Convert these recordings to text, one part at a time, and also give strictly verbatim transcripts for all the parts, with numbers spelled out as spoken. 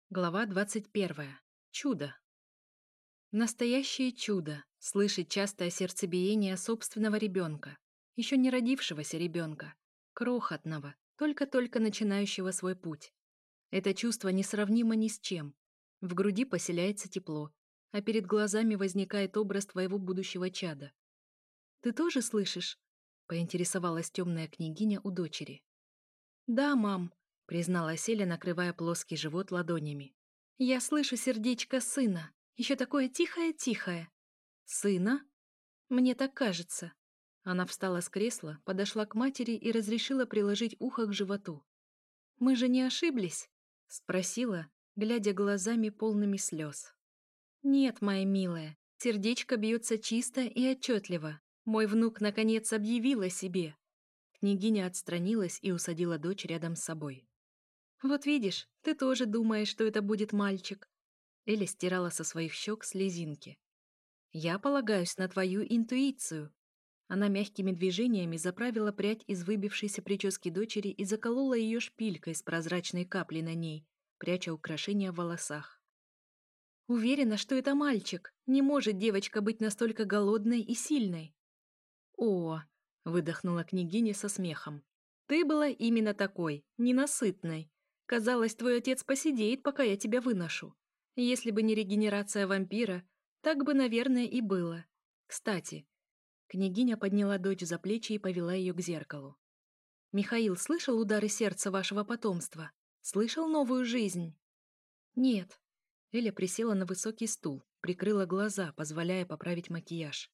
Глава двадцать первая. Чудо. Настоящее чудо — слышать частое сердцебиение собственного ребенка, еще не родившегося ребенка, крохотного, только-только начинающего свой путь. Это чувство несравнимо ни с чем. В груди поселяется тепло, а перед глазами возникает образ твоего будущего чада. «Ты тоже слышишь?» — поинтересовалась темная княгиня у дочери. «Да, мам», — призналась Эля, накрывая плоский живот ладонями. «Я слышу сердечко сына, еще такое тихое-тихое». «Сына?» «Мне так кажется». Она встала с кресла, подошла к матери и разрешила приложить ухо к животу. «Мы же не ошиблись?» — спросила, глядя глазами полными слез. «Нет, моя милая, сердечко бьется чисто и отчетливо. Мой внук наконец объявил о себе». Княгиня отстранилась и усадила дочь рядом с собой. «Вот видишь, ты тоже думаешь, что это будет мальчик». Эля стирала со своих щек слезинки. «Я полагаюсь на твою интуицию». Она мягкими движениями заправила прядь из выбившейся прически дочери и заколола ее шпилькой с прозрачной каплей на ней, пряча украшения в волосах. «Уверена, что это мальчик. Не может девочка быть настолько голодной и сильной». «О!» — выдохнула княгиня со смехом. «Ты была именно такой, ненасытной. Казалось, твой отец посидеет, пока я тебя выношу. Если бы не регенерация вампира, так бы, наверное, и было. Кстати...» Княгиня подняла дочь за плечи и повела ее к зеркалу. «Михаил слышал удары сердца вашего потомства? Слышал новую жизнь?» «Нет». Эля присела на высокий стул, прикрыла глаза, позволяя поправить макияж.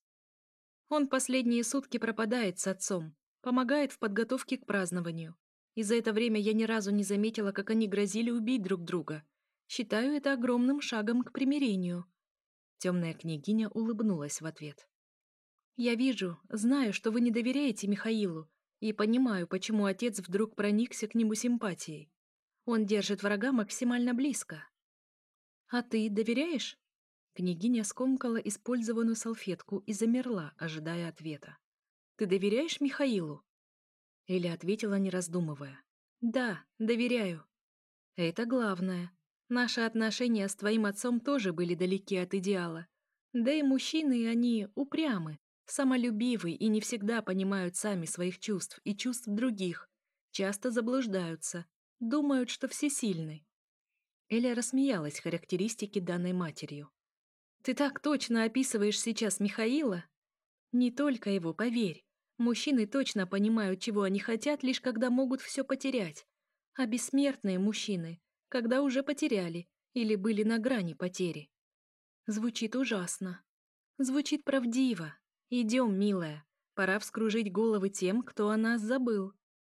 «Он последние сутки пропадает с отцом, помогает в подготовке к празднованию. И за это время я ни разу не заметила, как они грозили убить друг друга. Считаю это огромным шагом к примирению». Темная княгиня улыбнулась в ответ. «Я вижу, знаю, что вы не доверяете Михаилу, и понимаю, почему отец вдруг проникся к нему симпатией. Он держит врага максимально близко». «А ты доверяешь?» Княгиня скомкала использованную салфетку и замерла, ожидая ответа. «Ты доверяешь Михаилу?» Эля ответила, не раздумывая. «Да, доверяю». «Это главное. Наши отношения с твоим отцом тоже были далеки от идеала. Да и мужчины, они упрямы, самолюбивы и не всегда понимают сами своих чувств и чувств других, часто заблуждаются, думают, что всесильны». Эля рассмеялась характеристике, данной матерью. «Ты так точно описываешь сейчас Михаила?» «Не только его, поверь. Мужчины точно понимают, чего они хотят, лишь когда могут все потерять. А бессмертные мужчины, когда уже потеряли или были на грани потери». Звучит ужасно. Звучит правдиво. Идем, милая. Пора вскружить головы тем, кто о нас забыл.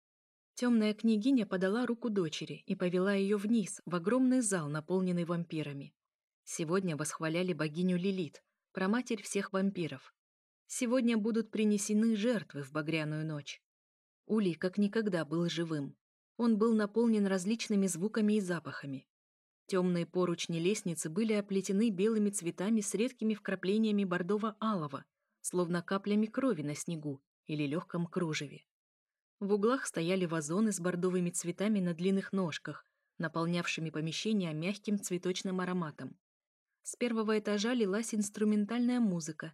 Темная княгиня подала руку дочери и повела ее вниз, в огромный зал, наполненный вампирами. Сегодня восхваляли богиню Лилит, праматерь всех вампиров. Сегодня будут принесены жертвы в багряную ночь. Улей как никогда был живым. Он был наполнен различными звуками и запахами. Темные поручни лестницы были оплетены белыми цветами с редкими вкраплениями бордово-алого, словно каплями крови на снегу или легком кружеве. В углах стояли вазоны с бордовыми цветами на длинных ножках, наполнявшими помещение мягким цветочным ароматом. С первого этажа лилась инструментальная музыка,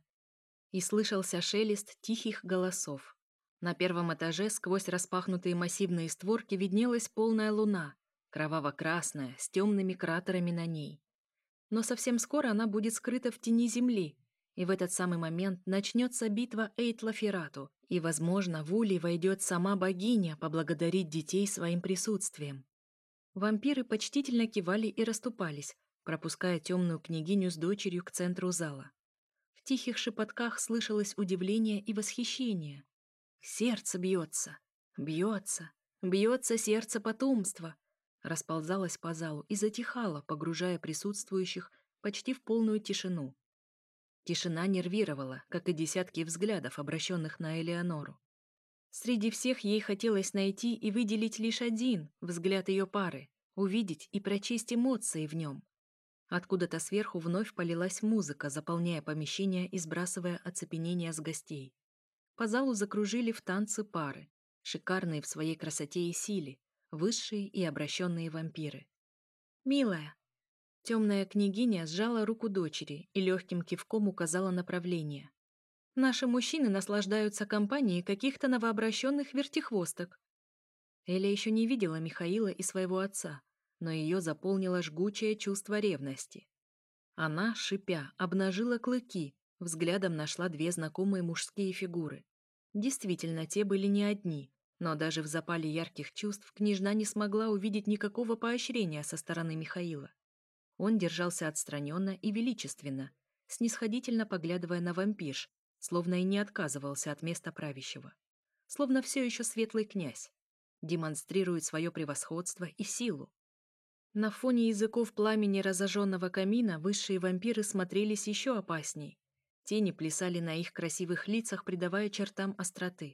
и слышался шелест тихих голосов. На первом этаже сквозь распахнутые массивные створки виднелась полная луна, кроваво-красная, с темными кратерами на ней. Но совсем скоро она будет скрыта в тени земли, и в этот самый момент начнется битва Эйтлафирату, и, возможно, в Улей войдет сама богиня поблагодарить детей своим присутствием. Вампиры почтительно кивали и расступались, пропуская темную княгиню с дочерью к центру зала. В тихих шепотках слышалось удивление и восхищение. «Сердце бьется, бьется, бьется сердце потомства», расползалось по залу и затихало, погружая присутствующих почти в полную тишину. Тишина нервировала, как и десятки взглядов, обращенных на Элеонору. Среди всех ей хотелось найти и выделить лишь один взгляд ее пары, увидеть и прочесть эмоции в нем. Откуда-то сверху вновь полилась музыка, заполняя помещение и сбрасывая оцепенение с гостей. По залу закружили в танцы пары, шикарные в своей красоте и силе, высшие и обращенные вампиры. «Милая!» Темная княгиня сжала руку дочери и легким кивком указала направление. Наши мужчины наслаждаются компанией каких-то новообращенных вертихвосток. Эля еще не видела Михаила и своего отца, но ее заполнило жгучее чувство ревности. Она, шипя, обнажила клыки, взглядом нашла две знакомые мужские фигуры. Действительно, те были не одни, но даже в запале ярких чувств княжна не смогла увидеть никакого поощрения со стороны Михаила. Он держался отстраненно и величественно, снисходительно поглядывая на вампирш, словно и не отказывался от места правящего. Словно все еще светлый князь. Демонстрирует свое превосходство и силу. На фоне языков пламени разожженного камина высшие вампиры смотрелись еще опасней. Тени плясали на их красивых лицах, придавая чертам остроты.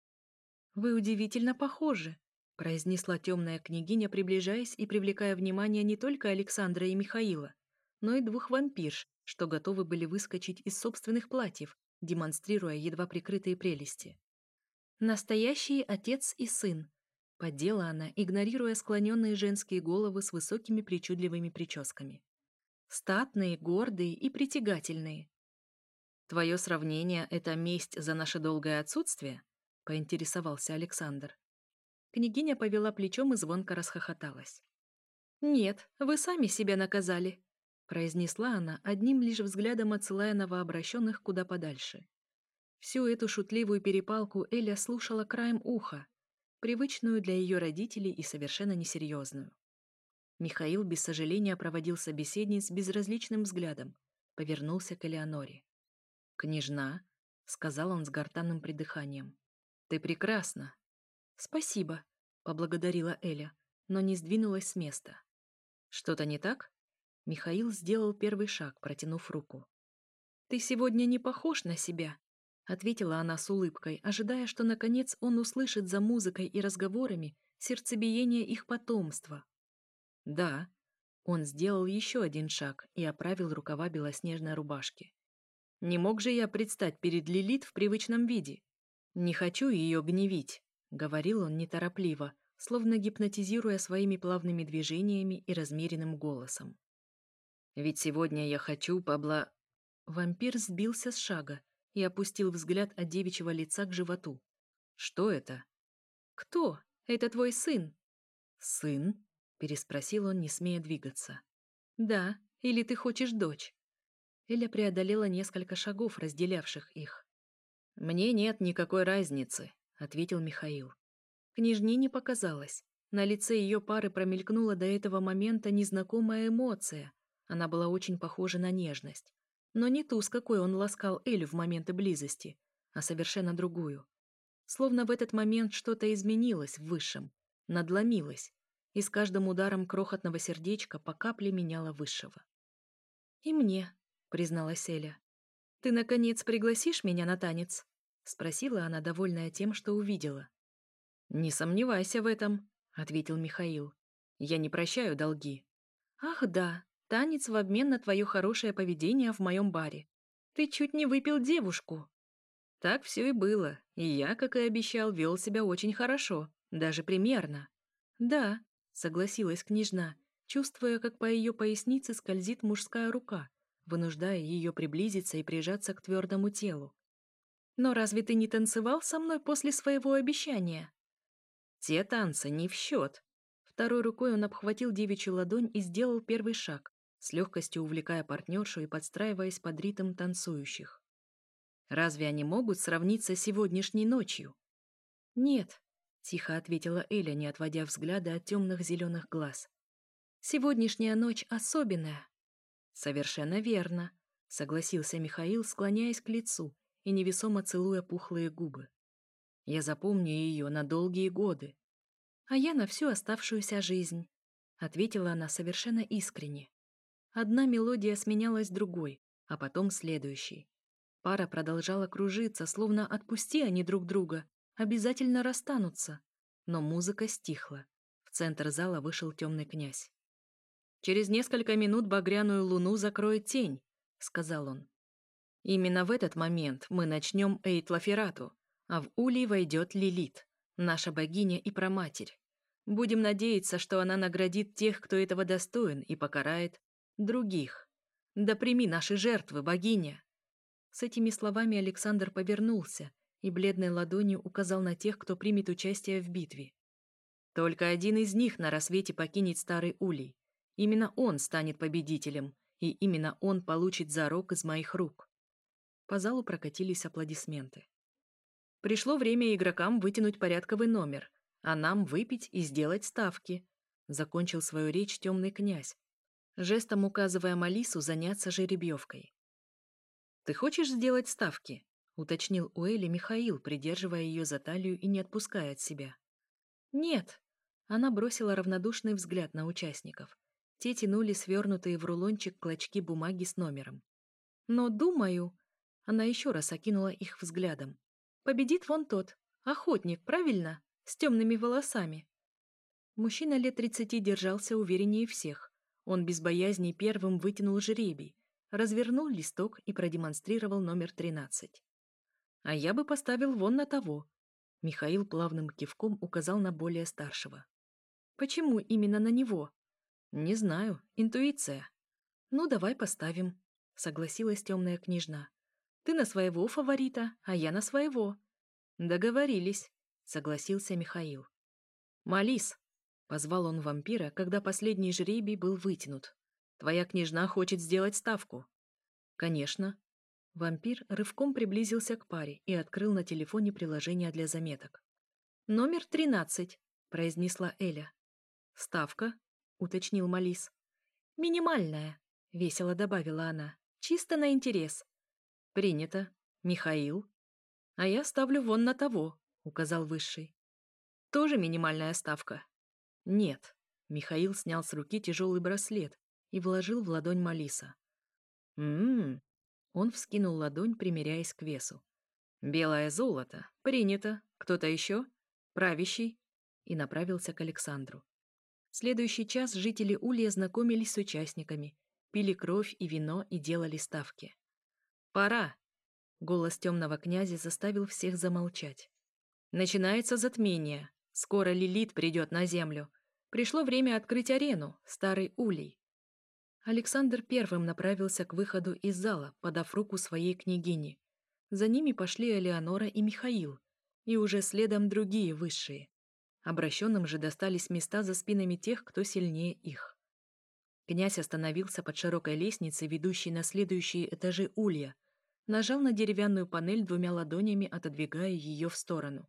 «Вы удивительно похожи», — произнесла темная княгиня, приближаясь и привлекая внимание не только Александра и Михаила, но и двух вампирш, что готовы были выскочить из собственных платьев, демонстрируя едва прикрытые прелести. «Настоящий отец и сын», — поддела она, игнорируя склоненные женские головы с высокими причудливыми прическами. «Статные, гордые и притягательные». «Твое сравнение — это месть за наше долгое отсутствие?» — поинтересовался Александр. Княгиня повела плечом и звонко расхохоталась. «Нет, вы сами себя наказали», — произнесла она, одним лишь взглядом отсылая новообращенных куда подальше. Всю эту шутливую перепалку Эля слушала краем уха, привычную для ее родителей и совершенно несерьезную. Михаил без сожаления проводил собеседниц безразличным взглядом, повернулся к Элеоноре. «Княжна», — сказал он с гортанным придыханием, — «ты прекрасна». «Спасибо», — поблагодарила Эля, но не сдвинулась с места. «Что-то не так?» Михаил сделал первый шаг, протянув руку. «Ты сегодня не похож на себя», — ответила она с улыбкой, ожидая, что, наконец, он услышит за музыкой и разговорами сердцебиение их потомства. «Да». Он сделал еще один шаг и оправил рукава белоснежной рубашки. «Не мог же я предстать перед Лилит в привычном виде? Не хочу ее гневить», — говорил он неторопливо, словно гипнотизируя своими плавными движениями и размеренным голосом. «Ведь сегодня я хочу побла...» Вампир сбился с шага и опустил взгляд от девичьего лица к животу. «Что это?» «Кто? Это твой сын?» «Сын?» — переспросил он, не смея двигаться. «Да, или ты хочешь дочь?» Эля преодолела несколько шагов, разделявших их. «Мне нет никакой разницы», — ответил Михаил. Княжне не показалось. На лице ее пары промелькнула до этого момента незнакомая эмоция. Она была очень похожа на нежность. Но не ту, с какой он ласкал Элю в моменты близости, а совершенно другую. Словно в этот момент что-то изменилось в высшем, надломилось, и с каждым ударом крохотного сердечка по капле меняло высшего. «И мне», — призналась Эля. «Ты, наконец, пригласишь меня на танец?» — спросила она, довольная тем, что увидела. «Не сомневайся в этом», — ответил Михаил. «Я не прощаю долги». «Ах да, танец в обмен на твое хорошее поведение в моем баре. Ты чуть не выпил девушку». Так все и было, и я, как и обещал, вел себя очень хорошо, даже примерно. «Да», — согласилась княжна, чувствуя, как по ее пояснице скользит мужская рука, вынуждая ее приблизиться и прижаться к твердому телу. «Но разве ты не танцевал со мной после своего обещания?» «Те танцы не в счет». Второй рукой он обхватил девичью ладонь и сделал первый шаг, с легкостью увлекая партнершу и подстраиваясь под ритм танцующих. «Разве они могут сравниться с сегодняшней ночью?» «Нет», — тихо ответила Эля, не отводя взгляда от темных зеленых глаз. «Сегодняшняя ночь особенная». «Совершенно верно», — согласился Михаил, склоняясь к лицу и невесомо целуя пухлые губы. «Я запомню ее на долгие годы». «А я на всю оставшуюся жизнь», — ответила она совершенно искренне. Одна мелодия сменялась другой, а потом следующей. Пара продолжала кружиться, словно отпусти они друг друга, обязательно расстанутся. Но музыка стихла. В центр зала вышел темный князь. «Через несколько минут багряную луну закроет тень», — сказал он. «Именно в этот момент мы начнем Эйтлаферату, а в Улей войдет Лилит, наша богиня и праматерь. Будем надеяться, что она наградит тех, кто этого достоин, и покарает Других. Да прими наши жертвы, богиня!» С этими словами Александр повернулся и бледной ладонью указал на тех, кто примет участие в битве. «Только один из них на рассвете покинет Старый Улей. Именно он станет победителем, и именно он получит зарок из моих рук». По залу прокатились аплодисменты. «Пришло время игрокам вытянуть порядковый номер, а нам выпить и сделать ставки», — закончил свою речь темный князь, жестом указывая Малису заняться жеребьевкой. «Ты хочешь сделать ставки?» — уточнил у Эли Михаил, придерживая ее за талию и не отпуская от себя. «Нет». Она бросила равнодушный взгляд на участников. Те тянули свернутые в рулончик клочки бумаги с номером. «Но, думаю...» Она еще раз окинула их взглядом. «Победит вон тот. Охотник, правильно? С темными волосами». Мужчина лет тридцати держался увереннее всех. Он без боязни первым вытянул жребий, развернул листок и продемонстрировал номер тринадцать. «А я бы поставил вон на того». Михаил плавным кивком указал на более старшего. «Почему именно на него?» «Не знаю. Интуиция». «Ну, давай поставим», — согласилась темная княжна. «Ты на своего фаворита, а я на своего». «Договорились», — согласился Михаил. «Малис», — позвал он вампира, когда последний жребий был вытянут. «Твоя княжна хочет сделать ставку». «Конечно». Вампир рывком приблизился к паре и открыл на телефоне приложение для заметок. «Номер тринадцать», — произнесла Эля. «Ставка?» — уточнил Малис. «Минимальная», — весело добавила она. «Чисто на интерес». «Принято. Михаил?» «А я ставлю вон на того», — указал Высший. «Тоже минимальная ставка?» «Нет». Михаил снял с руки тяжелый браслет и вложил в ладонь Малиса. «М-м-м». Он вскинул ладонь, примеряясь к весу. «Белое золото. Принято. Кто-то еще? Правящий?» И направился к Александру. Следующий час жители Улья знакомились с участниками, пили кровь и вино и делали ставки. «Пора!» — голос темного князя заставил всех замолчать. «Начинается затмение. Скоро Лилит придет на землю. Пришло время открыть арену, Старый Улей». Александр первым направился к выходу из зала, подав руку своей княгине. За ними пошли Элеонора и Михаил, и уже следом другие высшие. Обращенным же достались места за спинами тех, кто сильнее их. Князь остановился под широкой лестницей, ведущей на следующие этажи улья, нажал на деревянную панель двумя ладонями, отодвигая ее в сторону.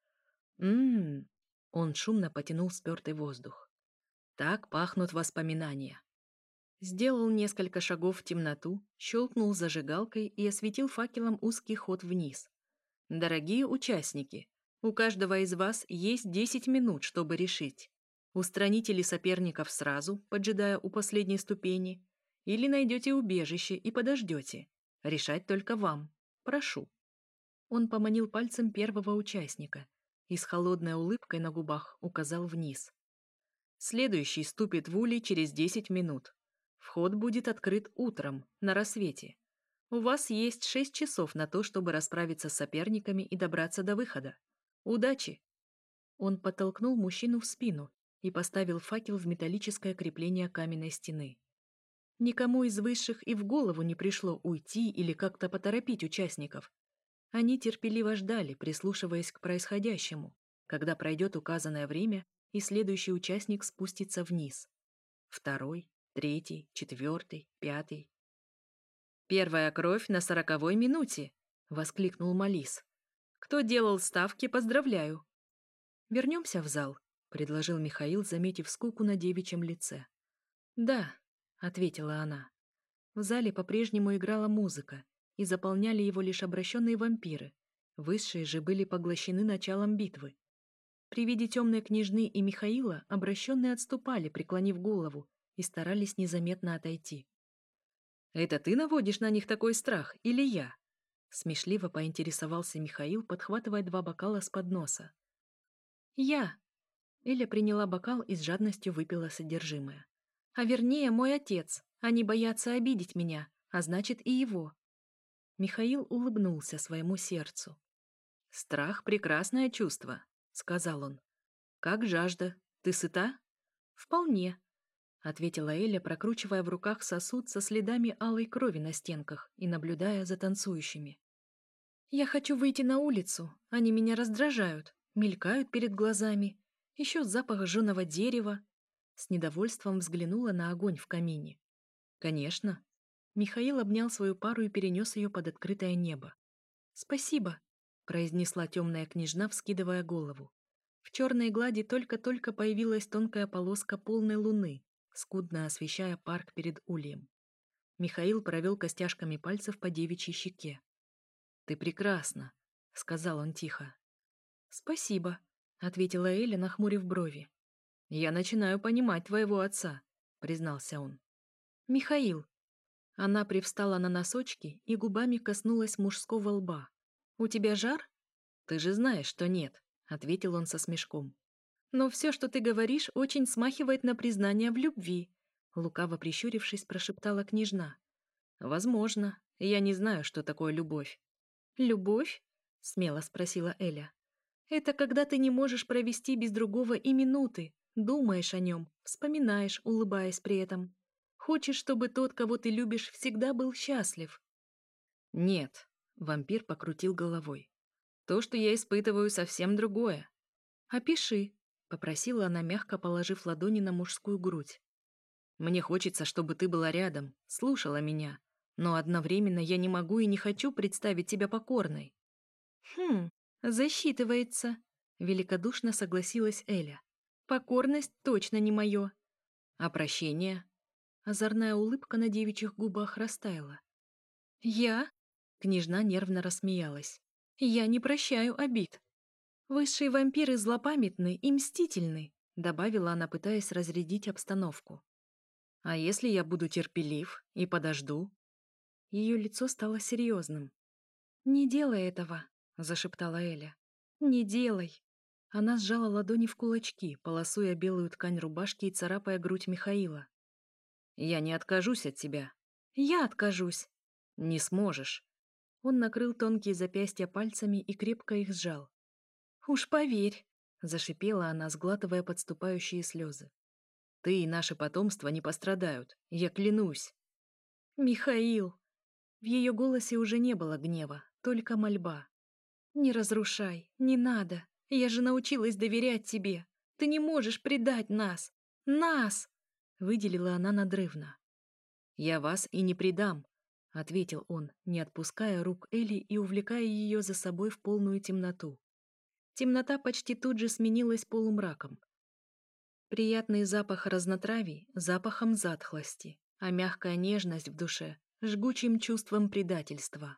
«М-м-м!» Он шумно потянул спертый воздух. «Так пахнут воспоминания». Сделал несколько шагов в темноту, щелкнул зажигалкой и осветил факелом узкий ход вниз. «Дорогие участники, у каждого из вас есть десять минут, чтобы решить, устраните ли соперников сразу, поджидая у последней ступени, или найдете убежище и подождете. Решать только вам. Прошу». Он поманил пальцем первого участника и с холодной улыбкой на губах указал вниз. «Следующий ступит в улей через десять минут. Вход будет открыт утром, на рассвете. У вас есть шесть часов на то, чтобы расправиться с соперниками и добраться до выхода. Удачи!» Он подтолкнул мужчину в спину и поставил факел в металлическое крепление каменной стены. Никому из высших и в голову не пришло уйти или как-то поторопить участников. Они терпеливо ждали, прислушиваясь к происходящему, когда пройдет указанное время и следующий участник спустится вниз. Второй, третий, четвертый, пятый. «Первая кровь на сороковой минуте!» — воскликнул Малис. «Кто делал ставки, поздравляю!» «Вернемся в зал», — предложил Михаил, заметив скуку на девичьем лице. «Да», — ответила она. В зале по-прежнему играла музыка, и заполняли его лишь обращенные вампиры. Высшие же были поглощены началом битвы. При виде темной княжны и Михаила обращенные отступали, преклонив голову, и старались незаметно отойти. «Это ты наводишь на них такой страх, или я?» Смешливо поинтересовался Михаил, подхватывая два бокала с подноса. «Я!» Эля приняла бокал и с жадностью выпила содержимое. «А вернее, мой отец. Они боятся обидеть меня, а значит и его». Михаил улыбнулся своему сердцу. «Страх — прекрасное чувство», — сказал он. «Как жажда. Ты сыта?» «Вполне». — ответила Эля, прокручивая в руках сосуд со следами алой крови на стенках и наблюдая за танцующими. «Я хочу выйти на улицу. Они меня раздражают, мелькают перед глазами. Еще запах жженого дерева». С недовольством взглянула на огонь в камине. «Конечно». Михаил обнял свою пару и перенес ее под открытое небо. «Спасибо», — произнесла темная княжна, вскидывая голову. В черной глади только-только появилась тонкая полоска полной луны, скудно освещая парк перед ульем. Михаил провел костяшками пальцев по девичьей щеке. «Ты прекрасна», — сказал он тихо. «Спасибо», — ответила Эля, нахмурив брови. «Я начинаю понимать твоего отца», — признался он. «Михаил». Она привстала на носочки и губами коснулась мужского лба. «У тебя жар?» «Ты же знаешь, что нет», — ответил он со смешком. «Но все, что ты говоришь, очень смахивает на признание в любви», — лукаво прищурившись, прошептала княжна. «Возможно. Я не знаю, что такое любовь». «Любовь?» — смело спросила Эля. «Это когда ты не можешь провести без другого и минуты, думаешь о нем, вспоминаешь, улыбаясь при этом. Хочешь, чтобы тот, кого ты любишь, всегда был счастлив?» «Нет», — вампир покрутил головой. «То, что я испытываю, совсем другое». «Опиши», — попросила она, мягко положив ладони на мужскую грудь. «Мне хочется, чтобы ты была рядом, слушала меня, но одновременно я не могу и не хочу представить тебя покорной». «Хм, засчитывается», — великодушно согласилась Эля. «Покорность точно не мое». «А прощение?» Озорная улыбка на девичьих губах растаяла. «Я?» — княжна нервно рассмеялась. «Я не прощаю обид. Высшие вампиры злопамятны и мстительны», — добавила она, пытаясь разрядить обстановку. «А если я буду терпелив и подожду?» Ее лицо стало серьезным. «Не делай этого», — зашептала Эля. «Не делай». Она сжала ладони в кулачки, полосуя белую ткань рубашки и царапая грудь Михаила. «Я не откажусь от тебя». «Я откажусь». «Не сможешь». Он накрыл тонкие запястья пальцами и крепко их сжал. «Уж поверь», — зашипела она, сглатывая подступающие слезы. «Ты и наше потомство не пострадают, я клянусь». «Михаил!» В ее голосе уже не было гнева, только мольба. «Не разрушай, не надо. Я же научилась доверять тебе. Ты не можешь предать нас. Нас!» Выделила она надрывно. «Я вас и не предам», — ответил он, не отпуская рук Эли и увлекая ее за собой в полную темноту. Темнота почти тут же сменилась полумраком. Приятный запах разнотравий — запахом затхлости, а мягкая нежность в душе — жгучим чувством предательства.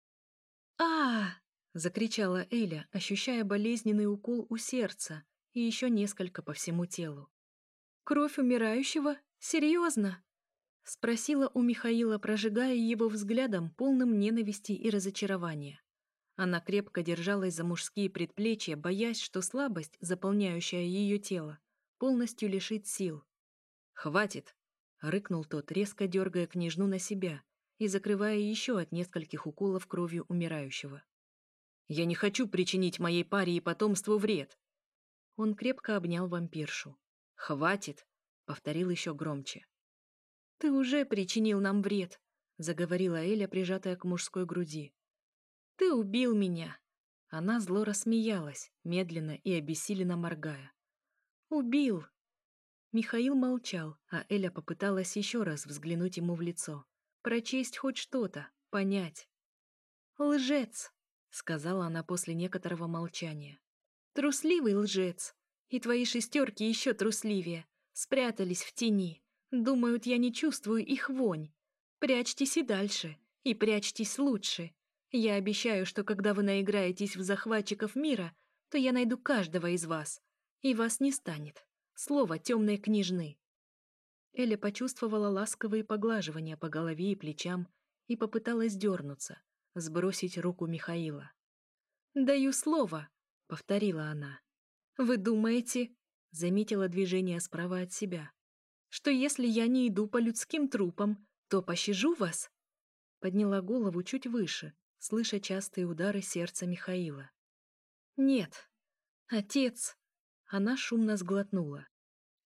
а закричала Эля, ощущая болезненный укол у сердца и еще несколько по всему телу. «Кровь умирающего? Серьезно?» — спросила у Михаила, прожигая его взглядом, полным ненависти и разочарования. Она крепко держалась за мужские предплечья, боясь, что слабость, заполняющая ее тело, полностью лишит сил. «Хватит!» — рыкнул тот, резко дергая княжну на себя и закрывая еще от нескольких уколов кровью умирающего. «Я не хочу причинить моей паре и потомству вред!» Он крепко обнял вампиршу. «Хватит!» — повторил еще громче. «Ты уже причинил нам вред!» — заговорила Эля, прижатая к мужской груди. «Ты убил меня!» Она зло рассмеялась, медленно и обессиленно моргая. «Убил!» Михаил молчал, а Эля попыталась еще раз взглянуть ему в лицо, прочесть хоть что-то, понять. «Лжец!» — сказала она после некоторого молчания. «Трусливый лжец! И твои шестерки еще трусливее, спрятались в тени, думают, я не чувствую их вонь. Прячьтесь и дальше, и прячьтесь лучше. Я обещаю, что когда вы наиграетесь в захватчиков мира, то я найду каждого из вас, и вас не станет. Слово темной княжны». Эля почувствовала ласковые поглаживания по голове и плечам и попыталась дернуться, сбросить руку Михаила. «Даю слово», — повторила она. «Вы думаете...» — заметила движение справа от себя. «Что если я не иду по людским трупам, то пощажу вас?» Подняла голову чуть выше, слыша частые удары сердца Михаила. «Нет. Отец...» Она шумно сглотнула.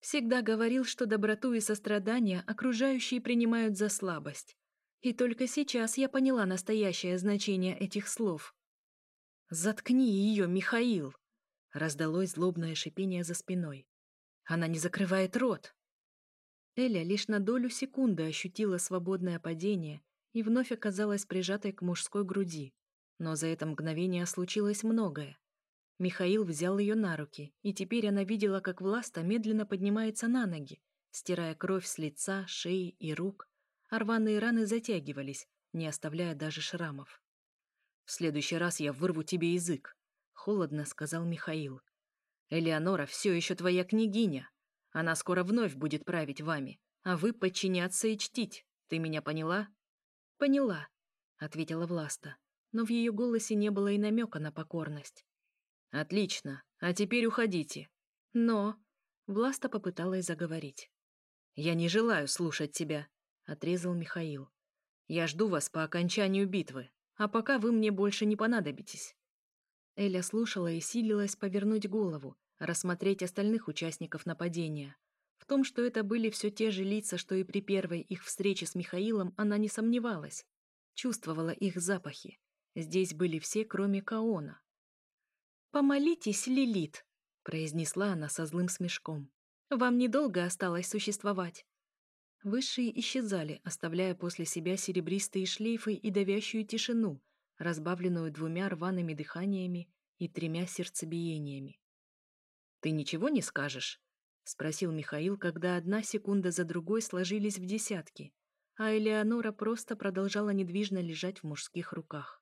Всегда говорил, что доброту и сострадание окружающие принимают за слабость. И только сейчас я поняла настоящее значение этих слов. «Заткни ее, Михаил!» — раздалось злобное шипение за спиной. «Она не закрывает рот!» Эля лишь на долю секунды ощутила свободное падение и вновь оказалась прижатой к мужской груди. Но за это мгновение случилось многое. Михаил взял ее на руки, и теперь она видела, как Власта медленно поднимается на ноги, стирая кровь с лица, шеи и рук, а рваные раны затягивались, не оставляя даже шрамов. «В следующий раз я вырву тебе язык», — холодно сказал Михаил. «Элеонора все еще твоя княгиня. Она скоро вновь будет править вами, а вы подчиняться и чтить. Ты меня поняла?» «Поняла», — ответила Власта, но в ее голосе не было и намека на покорность. «Отлично, а теперь уходите». «Но...» — Власта попыталась заговорить. «Я не желаю слушать тебя», — отрезал Михаил. «Я жду вас по окончанию битвы, а пока вы мне больше не понадобитесь». Эля слушала и силилась повернуть голову, рассмотреть остальных участников нападения. В том, что это были все те же лица, что и при первой их встрече с Михаилом, она не сомневалась. Чувствовала их запахи. Здесь были все, кроме Каона. «Помолитесь, Лилит», — произнесла она со злым смешком. «Вам недолго осталось существовать». Высшие исчезали, оставляя после себя серебристые шлейфы и давящую тишину, разбавленную двумя рваными дыханиями и тремя сердцебиениями. «Ты ничего не скажешь?» — спросил Михаил, когда одна секунда за другой сложились в десятки, а Элеонора просто продолжала недвижно лежать в мужских руках.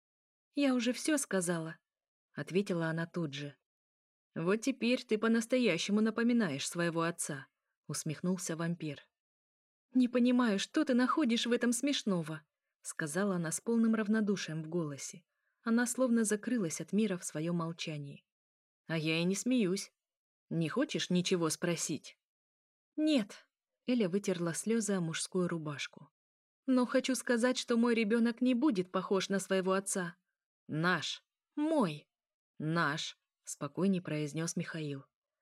«Я уже все сказала», — ответила она тут же. «Вот теперь ты по-настоящему напоминаешь своего отца», — усмехнулся вампир. «Не понимаю, что ты находишь в этом смешного», — сказала она с полным равнодушием в голосе. Она словно закрылась от мира в своем молчании. «А я и не смеюсь. Не хочешь ничего спросить?» «Нет», — Эля вытерла слезы о мужскую рубашку. «Но хочу сказать, что мой ребенок не будет похож на своего отца». «Наш». «Мой». «Наш», — спокойней произнес Михаил.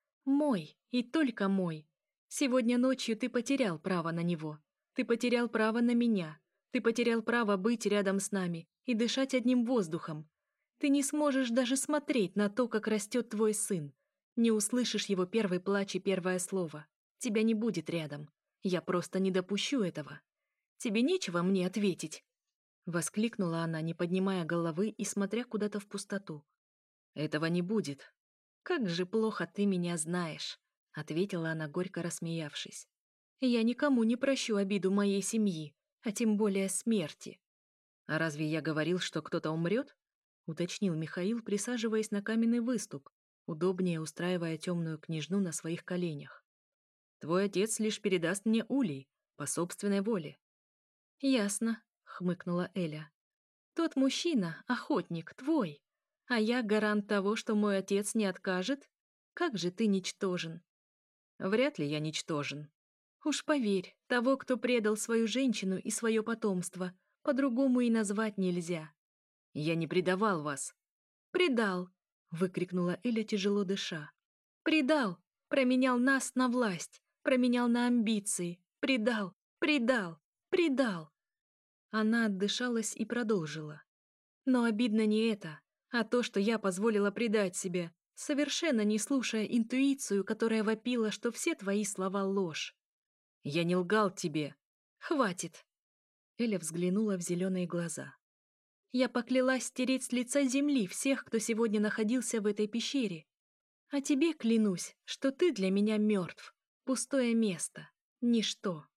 «Мой, и только мой. Сегодня ночью ты потерял право на него. Ты потерял право на меня. Ты потерял право быть рядом с нами и дышать одним воздухом. Ты не сможешь даже смотреть на то, как растет твой сын. Не услышишь его первый плач и первое слово. Тебя не будет рядом. Я просто не допущу этого. Тебе нечего мне ответить?» Воскликнула она, не поднимая головы и смотря куда-то в пустоту. «Этого не будет». «Как же плохо ты меня знаешь», — ответила она, горько рассмеявшись. «Я никому не прощу обиду моей семьи, а тем более смерти». «А разве я говорил, что кто-то умрет?» — уточнил Михаил, присаживаясь на каменный выступ, удобнее устраивая темную княжну на своих коленях. «Твой отец лишь передаст мне улей, по собственной воле». «Ясно», — хмыкнула Эля. «Тот мужчина, охотник, твой. А я гарант того, что мой отец не откажет? Как же ты ничтожен!» «Вряд ли я ничтожен». «Уж поверь, того, кто предал свою женщину и свое потомство, по-другому и назвать нельзя». «Я не предавал вас». «Предал!» — выкрикнула Эля, тяжело дыша. «Предал! Променял нас на власть, променял на амбиции, предал, предал, предал!» Она отдышалась и продолжила. «Но обидно не это, а то, что я позволила предать себя, совершенно не слушая интуицию, которая вопила, что все твои слова ложь». «Я не лгал тебе». «Хватит». Эля взглянула в зеленые глаза. «Я поклялась стереть с лица земли всех, кто сегодня находился в этой пещере. А тебе клянусь, что ты для меня мертв, пустое место, ничто».